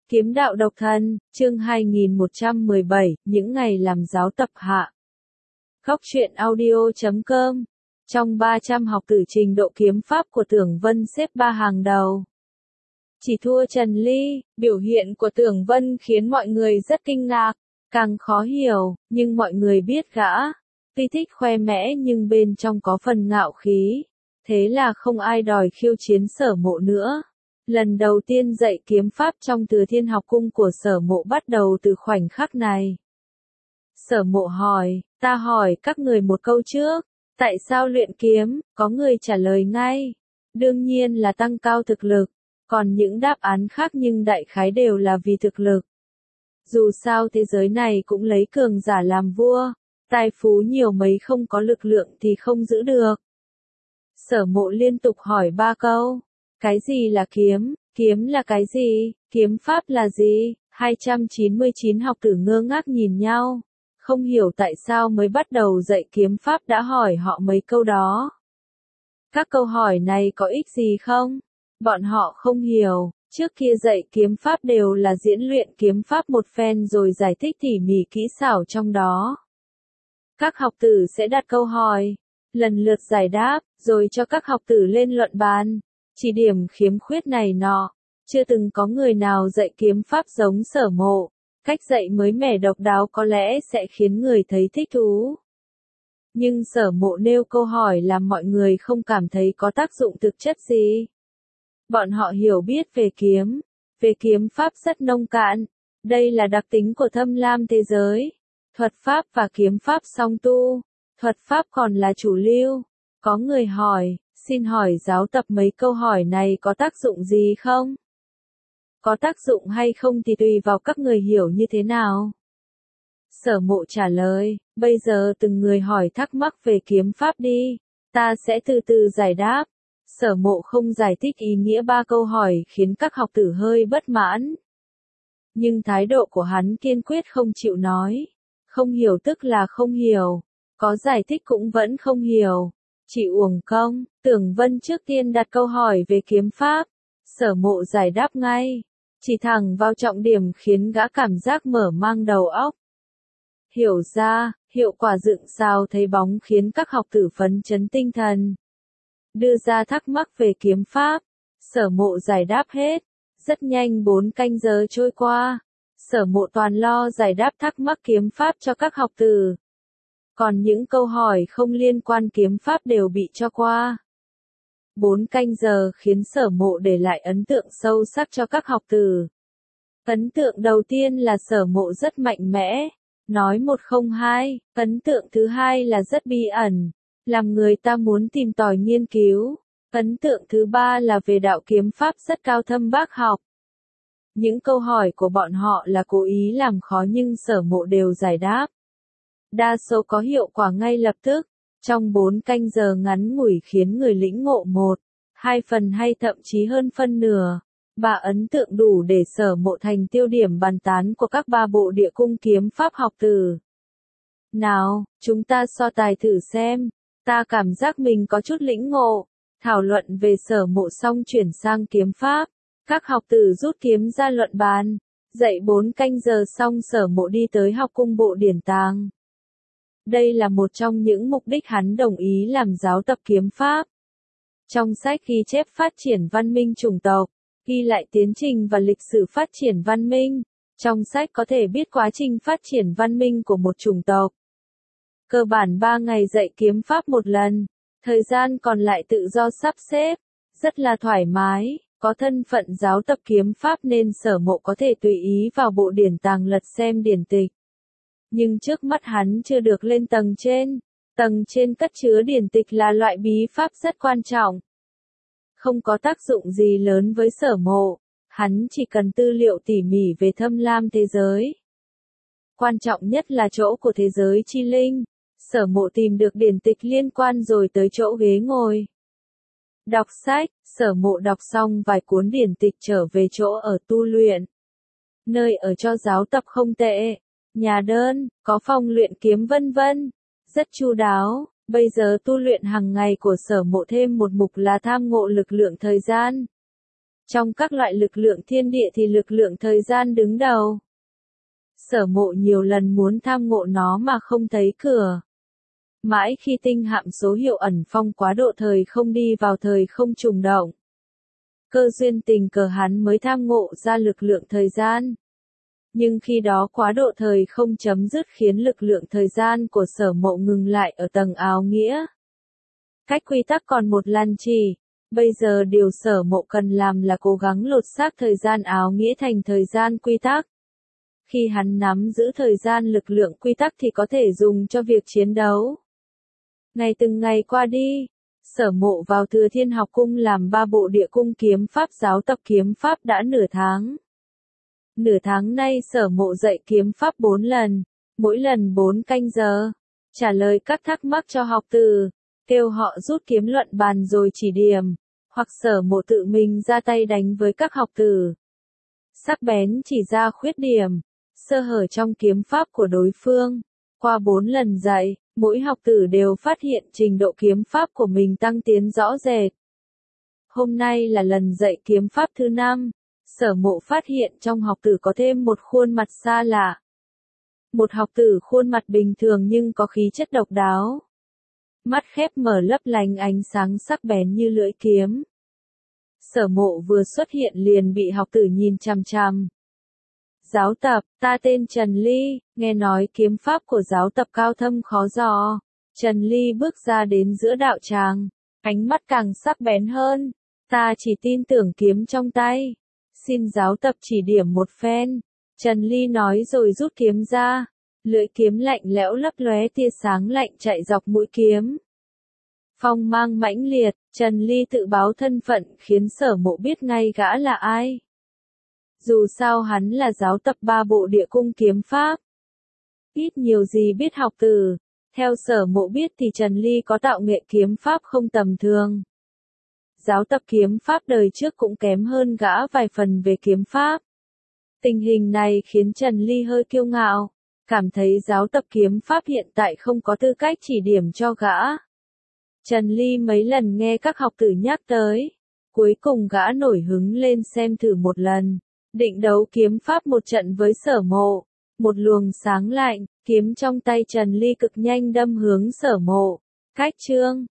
Kiếm đạo độc thân, chương 2117, những ngày làm giáo tập hạ. Góc truyện audio.com. Trong 300 học tử trình độ kiếm pháp của Tưởng Vân xếp 3 hàng đầu. Chỉ thua Trần Ly, biểu hiện của Tưởng Vân khiến mọi người rất kinh ngạc, càng khó hiểu, nhưng mọi người biết gã. Tuy thích khoe mẽ nhưng bên trong có phần ngạo khí, thế là không ai đòi khiêu chiến Sở Mộ nữa. Lần đầu tiên dạy kiếm pháp trong Từ Thiên học cung của Sở Mộ bắt đầu từ khoảnh khắc này. Sở Mộ hỏi, ta hỏi các người một câu trước, tại sao luyện kiếm, có người trả lời ngay. Đương nhiên là tăng cao thực lực, còn những đáp án khác nhưng đại khái đều là vì thực lực. Dù sao thế giới này cũng lấy cường giả làm vua, tài phú nhiều mấy không có lực lượng thì không giữ được. Sở Mộ liên tục hỏi 3 câu. Cái gì là kiếm? Kiếm là cái gì? Kiếm pháp là gì? 299 học tử ngơ ngác nhìn nhau. Không hiểu tại sao mới bắt đầu dạy kiếm pháp đã hỏi họ mấy câu đó. Các câu hỏi này có ích gì không? Bọn họ không hiểu. Trước kia dạy kiếm pháp đều là diễn luyện kiếm pháp một phen rồi giải thích tỉ mỉ kỹ xảo trong đó. Các học tử sẽ đặt câu hỏi, lần lượt giải đáp, rồi cho các học tử lên luận bàn. Chỉ điểm khiếm khuyết này nọ, chưa từng có người nào dạy kiếm pháp giống Sở Mộ. Cách dạy mới mẻ độc đáo có lẽ sẽ khiến người thấy thích thú. Nhưng Sở Mộ nêu câu hỏi làm mọi người không cảm thấy có tác dụng thực chất gì. Bọn họ hiểu biết về kiếm pháp rất nông cạn. Đây là đặc tính của Thâm Lam thế giới. Thuật pháp và kiếm pháp song tu. Thuật pháp còn là chủ lưu. Có người hỏi, xin hỏi giáo tập mấy câu hỏi này có tác dụng gì không? Có tác dụng hay không thì tùy vào các người hiểu như thế nào. Sở Mộ trả lời, bây giờ từng người hỏi thắc mắc về kiếm pháp đi, ta sẽ từ từ giải đáp. Sở Mộ không giải thích ý nghĩa 3 câu hỏi khiến các học tử hơi bất mãn. Nhưng thái độ của hắn kiên quyết không chịu nói. Không hiểu tức là không hiểu, có giải thích cũng vẫn không hiểu. Chỉ uổng công. Tưởng Vân trước tiên đặt câu hỏi về kiếm pháp. Sở Mộ giải đáp ngay. Chỉ thẳng vào trọng điểm khiến gã cảm giác mở mang đầu óc. Hiểu ra, hiệu quả dựng sao thấy bóng khiến các học tử phấn chấn tinh thần. Đưa ra thắc mắc về kiếm pháp. Sở Mộ giải đáp hết. Rất nhanh 4 canh giờ trôi qua. Sở Mộ toàn lo giải đáp thắc mắc kiếm pháp cho các học tử. Còn những câu hỏi không liên quan kiếm pháp đều bị cho qua. 4 canh giờ khiến Sở Mộ để lại ấn tượng sâu sắc cho các học tử. Ấn tượng đầu tiên là Sở Mộ rất mạnh mẽ, nói một không hai. Ấn tượng thứ hai là rất bí ẩn, làm người ta muốn tìm tòi nghiên cứu. Ấn tượng thứ ba là về đạo kiếm pháp rất cao thâm bác học. Những câu hỏi của bọn họ là cố ý làm khó nhưng Sở Mộ đều giải đáp. Đa số có hiệu quả ngay lập tức, trong 4 canh giờ ngắn ngủi khiến người lĩnh ngộ 1, 2 phần hay thậm chí hơn phân nửa. 3 ấn tượng đủ để Sở Mộ thành tiêu điểm bàn tán của các 3 bộ địa cung kiếm pháp học tử. Nào, chúng ta so tài thử xem, ta cảm giác mình có chút lĩnh ngộ. Thảo luận về Sở Mộ xong chuyển sang kiếm pháp, các học tử rút kiếm ra luận bàn. Dạy 4 canh giờ xong Sở Mộ đi tới học cung bộ điển tàng. Đây là một trong những mục đích hắn đồng ý làm giáo tập kiếm pháp. Trong sách ghi chép phát triển văn minh chủng tộc, ghi lại tiến trình và lịch sử phát triển văn minh. Trong sách có thể biết quá trình phát triển văn minh của một chủng tộc. Cơ bản 3 ngày dạy kiếm pháp một lần, thời gian còn lại tự do sắp xếp, rất là thoải mái. Có thân phận giáo tập kiếm pháp nên Sở Mộ có thể tùy ý vào bộ điển tàng lật xem điển tịch. Nhưng trước mắt hắn chưa được lên tầng trên. Tầng trên cất chứa điển tịch là loại bí pháp rất quan trọng. Không có tác dụng gì lớn với Sở Mộ. Hắn chỉ cần tư liệu tỉ mỉ về Thâm Lam thế giới. Quan trọng nhất là chỗ của thế giới chi linh. Sở Mộ tìm được điển tịch liên quan rồi tới chỗ ghế ngồi. Đọc sách, Sở Mộ đọc xong vài cuốn điển tịch trở về chỗ ở tu luyện. Nơi ở cho giáo tập không tệ. Nhà đơn, có phòng luyện kiếm vân vân. Rất chu đáo. Bây giờ tu luyện hàng ngày của Sở Mộ thêm một mục là tham ngộ lực lượng thời gian. Trong các loại lực lượng thiên địa thì lực lượng thời gian đứng đầu. Sở Mộ nhiều lần muốn tham ngộ nó mà không thấy cửa. Mãi khi tinh hạm số hiệu ẩn phong quá độ thời không đi vào thời không trùng động. Cơ duyên tình cờ hắn mới tham ngộ ra lực lượng thời gian. Nhưng khi đó quá độ thời không chấm dứt khiến lực lượng thời gian của Sở Mộ ngừng lại ở tầng áo nghĩa. Cách quy tắc còn một lần chỉ. Bây giờ điều Sở Mộ cần làm là cố gắng lột xác thời gian áo nghĩa thành thời gian quy tắc. Khi hắn nắm giữ thời gian lực lượng quy tắc thì có thể dùng cho việc chiến đấu. Ngày từng ngày qua đi, Sở Mộ vào Thừa Thiên học cung làm 3 bộ địa cung kiếm pháp giáo tập kiếm pháp đã nửa tháng. Nửa tháng nay Sở Mộ dạy kiếm pháp 4 lần, mỗi lần 4 canh giờ, trả lời các thắc mắc cho học tử, kêu họ rút kiếm luận bàn rồi chỉ điểm, hoặc Sở Mộ tự mình ra tay đánh với các học tử. Sắc bén chỉ ra khuyết điểm, sơ hở trong kiếm pháp của đối phương. Qua 4 lần dạy, mỗi học tử đều phát hiện trình độ kiếm pháp của mình tăng tiến rõ rệt. Hôm nay là lần dạy kiếm pháp thứ 5, Sở Mộ phát hiện trong học tử có thêm một khuôn mặt xa lạ. Một học tử khuôn mặt bình thường nhưng có khí chất độc đáo. Mắt khép mở lấp lánh ánh sáng sắc bén như lưỡi kiếm. Sở Mộ vừa xuất hiện liền bị học tử nhìn chằm chằm. Giáo tập, ta tên Trần Ly, nghe nói kiếm pháp của giáo tập cao thâm khó dò. Trần Ly bước ra đến giữa đạo tràng, ánh mắt càng sắc bén hơn. Ta chỉ tin tưởng kiếm trong tay. Xin giáo tập chỉ điểm một phen. Trần Ly nói rồi rút kiếm ra. Lưỡi kiếm lạnh lẽo lấp lóe tia sáng lạnh chạy dọc mũi kiếm. Phong mang mãnh liệt, Trần Ly tự báo thân phận khiến Sở Mộ biết ngay gã là ai. Dù sao hắn là giáo tập 3 bộ địa cung kiếm pháp. Ít nhiều gì biết học tử. Theo Sở Mộ biết thì Trần Ly có tạo nghệ kiếm pháp không tầm thường. Giáo tập kiếm pháp đời trước cũng kém hơn gã vài phần về kiếm pháp. Tình hình này khiến Trần Ly hơi kiêu ngạo, cảm thấy giáo tập kiếm pháp hiện tại không có tư cách chỉ điểm cho gã. Trần Ly mấy lần nghe các học tử nhắc tới, cuối cùng gã nổi hứng lên xem thử một lần, định đấu kiếm pháp một trận với Sở Mộ. Một luồng sáng lạnh, kiếm trong tay Trần Ly cực nhanh đâm hướng Sở Mộ. Cách chương